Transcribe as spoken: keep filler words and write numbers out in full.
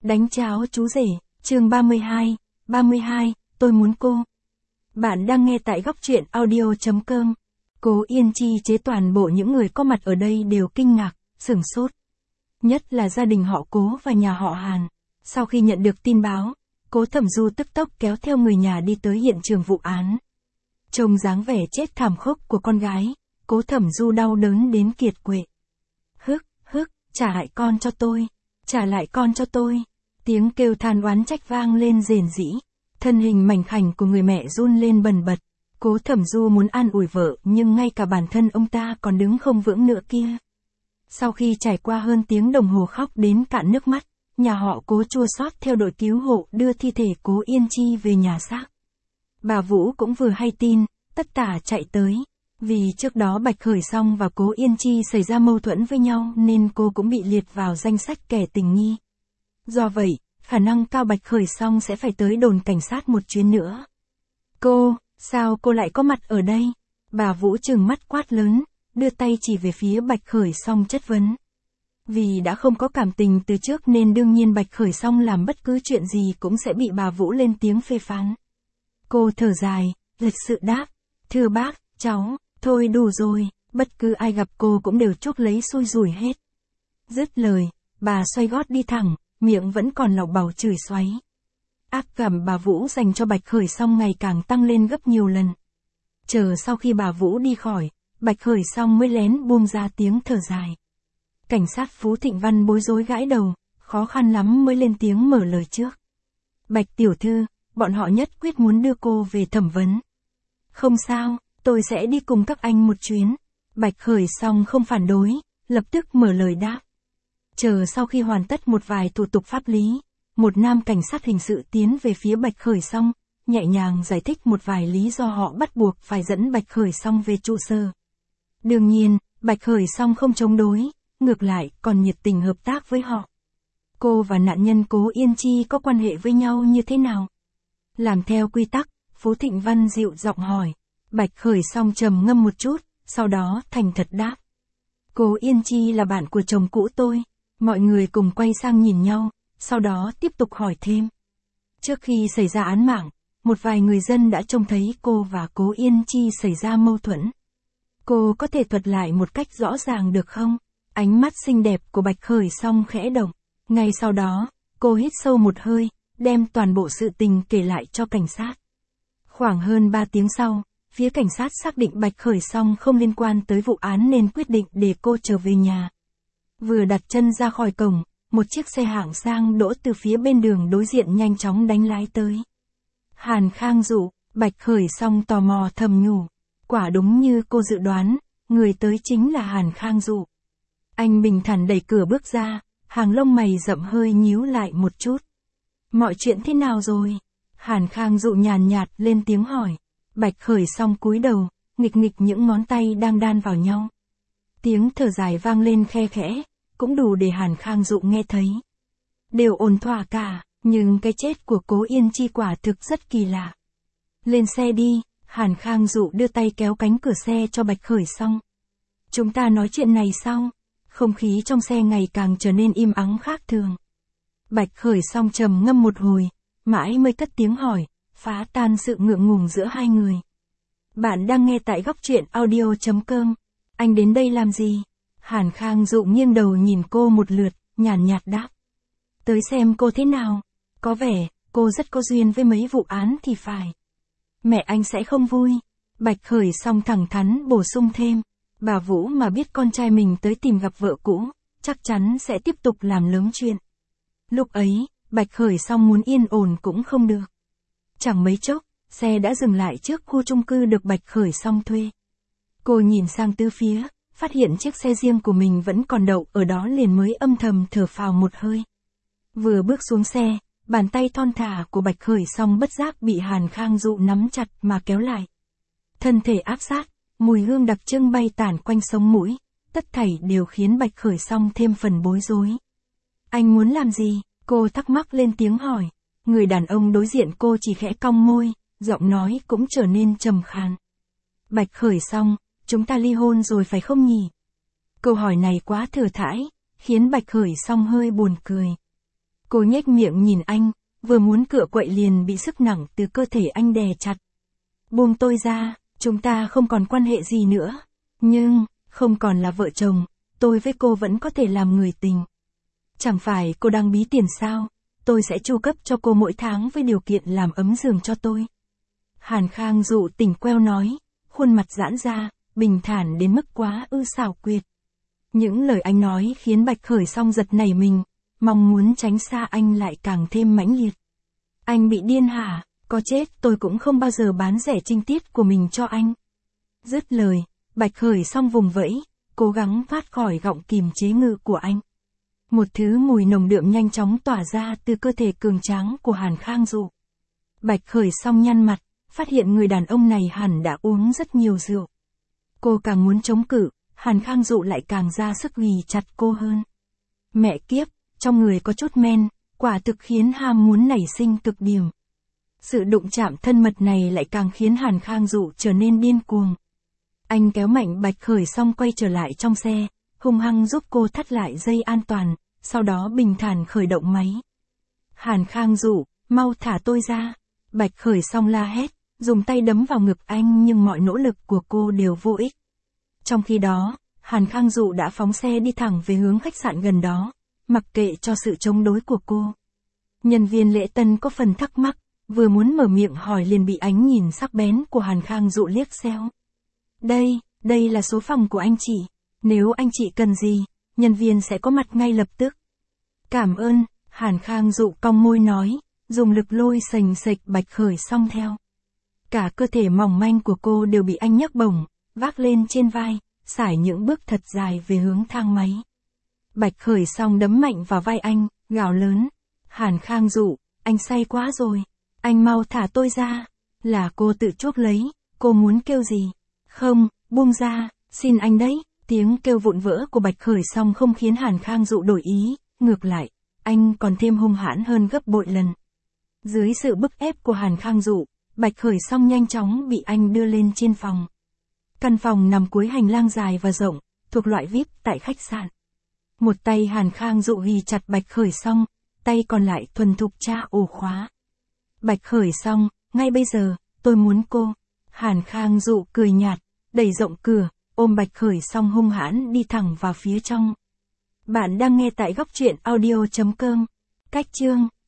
Đánh cháo chú rể, chương ba mươi hai, ba mươi hai, tôi muốn cô. Bạn đang nghe tại góc truyện audio.com. Cố Yên Chi chế toàn bộ những người có mặt ở đây đều kinh ngạc, sửng sốt. Nhất là gia đình họ Cố và nhà họ Hàn. Sau khi nhận được tin báo, Cố Thẩm Du tức tốc kéo theo người nhà đi tới hiện trường vụ án. Trông dáng vẻ chết thảm khốc của con gái, Cố Thẩm Du đau đớn đến kiệt quệ. Hức, hức, trả lại con cho tôi, trả lại con cho tôi. Tiếng kêu than oán trách vang lên rền rĩ. Thân hình mảnh khảnh của người mẹ run lên bần bật. Cố Thẩm Du muốn an ủi vợ nhưng ngay cả bản thân ông ta còn đứng không vững nữa kia. Sau khi trải qua hơn tiếng đồng hồ khóc đến cạn nước mắt, nhà họ Cố chua xót theo đội cứu hộ đưa thi thể Cố Yên Chi về nhà xác. Bà Vũ cũng vừa hay tin, tất tả chạy tới. Vì trước đó Bạch Khởi Song và Cố Yên Chi xảy ra mâu thuẫn với nhau nên cô cũng bị liệt vào danh sách kẻ tình nghi. Do vậy, khả năng cao Bạch Khởi Song sẽ phải tới đồn cảnh sát một chuyến nữa. Cô, sao cô lại có mặt ở đây? Bà Vũ trừng mắt quát lớn, đưa tay chỉ về phía Bạch Khởi Song chất vấn. Vì đã không có cảm tình từ trước nên đương nhiên Bạch Khởi Song làm bất cứ chuyện gì cũng sẽ bị bà Vũ lên tiếng phê phán. Cô thở dài, lịch sự đáp, thưa bác, cháu, thôi đủ rồi, bất cứ ai gặp cô cũng đều chuốc lấy xui rủi hết. Dứt lời, bà xoay gót đi thẳng, miệng vẫn còn lọc bầu chửi xoáy. Ác cảm bà Vũ dành cho Bạch Khởi Song ngày càng tăng lên gấp nhiều lần. Chờ sau khi bà Vũ đi khỏi, Bạch Khởi Song mới lén buông ra tiếng thở dài. Cảnh sát Phú Thịnh Văn bối rối gãi đầu, khó khăn lắm mới lên tiếng mở lời trước. Bạch tiểu thư, bọn họ nhất quyết muốn đưa cô về thẩm vấn. Không sao, tôi sẽ đi cùng các anh một chuyến. Bạch Khởi Song không phản đối, lập tức mở lời đáp. Chờ sau khi hoàn tất một vài thủ tục pháp lý, một nam cảnh sát hình sự tiến về phía Bạch Khởi Song, nhẹ nhàng giải thích một vài lý do họ bắt buộc phải dẫn Bạch Khởi Song về trụ sở. Đương nhiên, Bạch Khởi Song không chống đối, ngược lại còn nhiệt tình hợp tác với họ. Cô và nạn nhân Cố Yên Chi có quan hệ với nhau như thế nào? Làm theo quy tắc, Phú Thịnh Văn dịu giọng hỏi. Bạch Khởi Song trầm ngâm một chút, sau đó thành thật đáp. Cố Yên Chi là bạn của chồng cũ tôi. Mọi người cùng quay sang nhìn nhau, sau đó tiếp tục hỏi thêm. Trước khi xảy ra án mạng, một vài người dân đã trông thấy cô và Cố Yên Chi xảy ra mâu thuẫn. Cô có thể thuật lại một cách rõ ràng được không? Ánh mắt xinh đẹp của Bạch Khởi Song khẽ động. Ngay sau đó, cô hít sâu một hơi, đem toàn bộ sự tình kể lại cho cảnh sát. Khoảng hơn ba tiếng sau, phía cảnh sát xác định Bạch Khởi Song không liên quan tới vụ án nên quyết định để cô trở về nhà. Vừa đặt chân ra khỏi cổng, một chiếc xe hạng sang đỗ từ phía bên đường đối diện nhanh chóng đánh lái tới. Hàn Khang Dụ, Bạch Khởi Song tò mò thầm nhủ. Quả đúng như cô dự đoán, người tới chính là Hàn Khang Dụ. Anh bình thản đẩy cửa bước ra, hàng lông mày rậm hơi nhíu lại một chút. Mọi chuyện thế nào rồi? Hàn Khang Dụ nhàn nhạt lên tiếng hỏi. Bạch Khởi Song cúi đầu, nghịch nghịch những ngón tay đang đan vào nhau. Tiếng thở dài vang lên khe khẽ, cũng đủ để Hàn Khang Dụ nghe thấy. Đều ổn thỏa cả, nhưng cái chết của Cố Yên Chi quả thực rất kỳ lạ. Lên xe đi, Hàn Khang Dụ đưa tay kéo cánh cửa xe cho Bạch Khởi Song. Chúng ta nói chuyện này sau. Không khí trong xe ngày càng trở nên im ắng khác thường. Bạch Khởi Song trầm ngâm một hồi, mãi mới cất tiếng hỏi, phá tan sự ngượng ngùng giữa hai người. Bạn đang nghe tại góc truyện audio.com. Anh đến đây làm gì? Hàn Khang Dụ nghiêng đầu nhìn cô một lượt, nhàn nhạt đáp. Tới xem cô thế nào. Có vẻ, cô rất có duyên với mấy vụ án thì phải. Mẹ anh sẽ không vui. Bạch Khởi Song thẳng thắn bổ sung thêm. Bà Vũ mà biết con trai mình tới tìm gặp vợ cũ, chắc chắn sẽ tiếp tục làm lớn chuyện. Lúc ấy, Bạch Khởi Song muốn yên ổn cũng không được. Chẳng mấy chốc, xe đã dừng lại trước khu chung cư được Bạch Khởi Song thuê. Cô nhìn sang tứ phía, phát hiện chiếc xe riêng của mình vẫn còn đậu ở đó liền mới âm thầm thở phào một hơi. Vừa bước xuống xe, bàn tay thon thả của Bạch Khởi Song bất giác bị Hàn Khang Dụ nắm chặt mà kéo lại. Thân thể áp sát, mùi hương đặc trưng bay tản quanh sống mũi, tất thảy đều khiến Bạch Khởi Song thêm phần bối rối. Anh muốn làm gì? Cô thắc mắc lên tiếng hỏi. Người đàn ông đối diện cô chỉ khẽ cong môi, giọng nói cũng trở nên trầm khàn. Bạch Khởi Song, chúng ta ly hôn rồi phải không nhỉ? Câu hỏi này quá thừa thãi, khiến Bạch Khởi Song hơi buồn cười. Cô nhếch miệng nhìn anh, vừa muốn cựa quậy liền bị sức nặng từ cơ thể anh đè chặt. Buông tôi ra, chúng ta không còn quan hệ gì nữa. Nhưng, không còn là vợ chồng, tôi với cô vẫn có thể làm người tình. Chẳng phải cô đang bí tiền sao, tôi sẽ chu cấp cho cô mỗi tháng với điều kiện làm ấm giường cho tôi. Hàn Khang Dụ tỉnh queo nói, khuôn mặt giãn ra, bình thản đến mức quá ư xảo quyệt. Những lời anh nói khiến Bạch Khởi Song giật nảy mình, mong muốn tránh xa anh lại càng thêm mãnh liệt. Anh bị điên hả, có chết tôi cũng không bao giờ bán rẻ trinh tiết của mình cho anh. Dứt lời, Bạch Khởi Song vùng vẫy, cố gắng thoát khỏi gọng kìm chế ngự của anh. Một thứ mùi nồng đượm nhanh chóng tỏa ra từ cơ thể cường tráng của Hàn Khang Dụ. Bạch Khởi Song nhăn mặt, phát hiện người đàn ông này hẳn đã uống rất nhiều rượu. Cô càng muốn chống cự, Hàn Khang Dụ lại càng ra sức ghì chặt cô hơn. Mẹ kiếp, trong người có chút men, quả thực khiến ham muốn nảy sinh cực điểm. Sự đụng chạm thân mật này lại càng khiến Hàn Khang Dụ trở nên điên cuồng. Anh kéo mạnh Bạch Khởi Song quay trở lại trong xe, hung hăng giúp cô thắt lại dây an toàn, sau đó bình thản khởi động máy. Hàn Khang Dụ, mau thả tôi ra. Bạch Khởi Song la hét, dùng tay đấm vào ngực anh nhưng mọi nỗ lực của cô đều vô ích. Trong khi đó, Hàn Khang Dụ đã phóng xe đi thẳng về hướng khách sạn gần đó, mặc kệ cho sự chống đối của cô. Nhân viên lễ tân có phần thắc mắc, vừa muốn mở miệng hỏi liền bị ánh nhìn sắc bén của Hàn Khang Dụ liếc xéo. Đây, đây là số phòng của anh chị. Nếu anh chị cần gì, nhân viên sẽ có mặt ngay lập tức. Cảm ơn, Hàn Khang Dụ cong môi nói, dùng lực lôi sành sạch Bạch Khởi Song theo. Cả cơ thể mỏng manh của cô đều bị anh nhấc bổng, vác lên trên vai, sải những bước thật dài về hướng thang máy. Bạch Khởi Song đấm mạnh vào vai anh, gào lớn. Hàn Khang Dụ, anh say quá rồi. Anh mau thả tôi ra. Là cô tự chuốc lấy, cô muốn kêu gì? Không, buông ra, xin anh đấy. Tiếng kêu vụn vỡ của Bạch Khởi Song không khiến Hàn Khang Dụ đổi ý, ngược lại, anh còn thêm hung hãn hơn gấp bội lần. Dưới sự bức ép của Hàn Khang Dụ, Bạch Khởi Song nhanh chóng bị anh đưa lên trên phòng. Căn phòng nằm cuối hành lang dài và rộng, thuộc loại vi ai pi tại khách sạn. Một tay Hàn Khang Dụ ghì chặt Bạch Khởi Song, tay còn lại thuần thục tra ổ khóa. Bạch Khởi Song, ngay bây giờ, tôi muốn cô. Hàn Khang Dụ cười nhạt, đẩy rộng cửa, ôm Bạch Khởi Song hung hãn đi thẳng vào phía trong. Bạn đang nghe tại góc truyện audio chấm com. Cách chương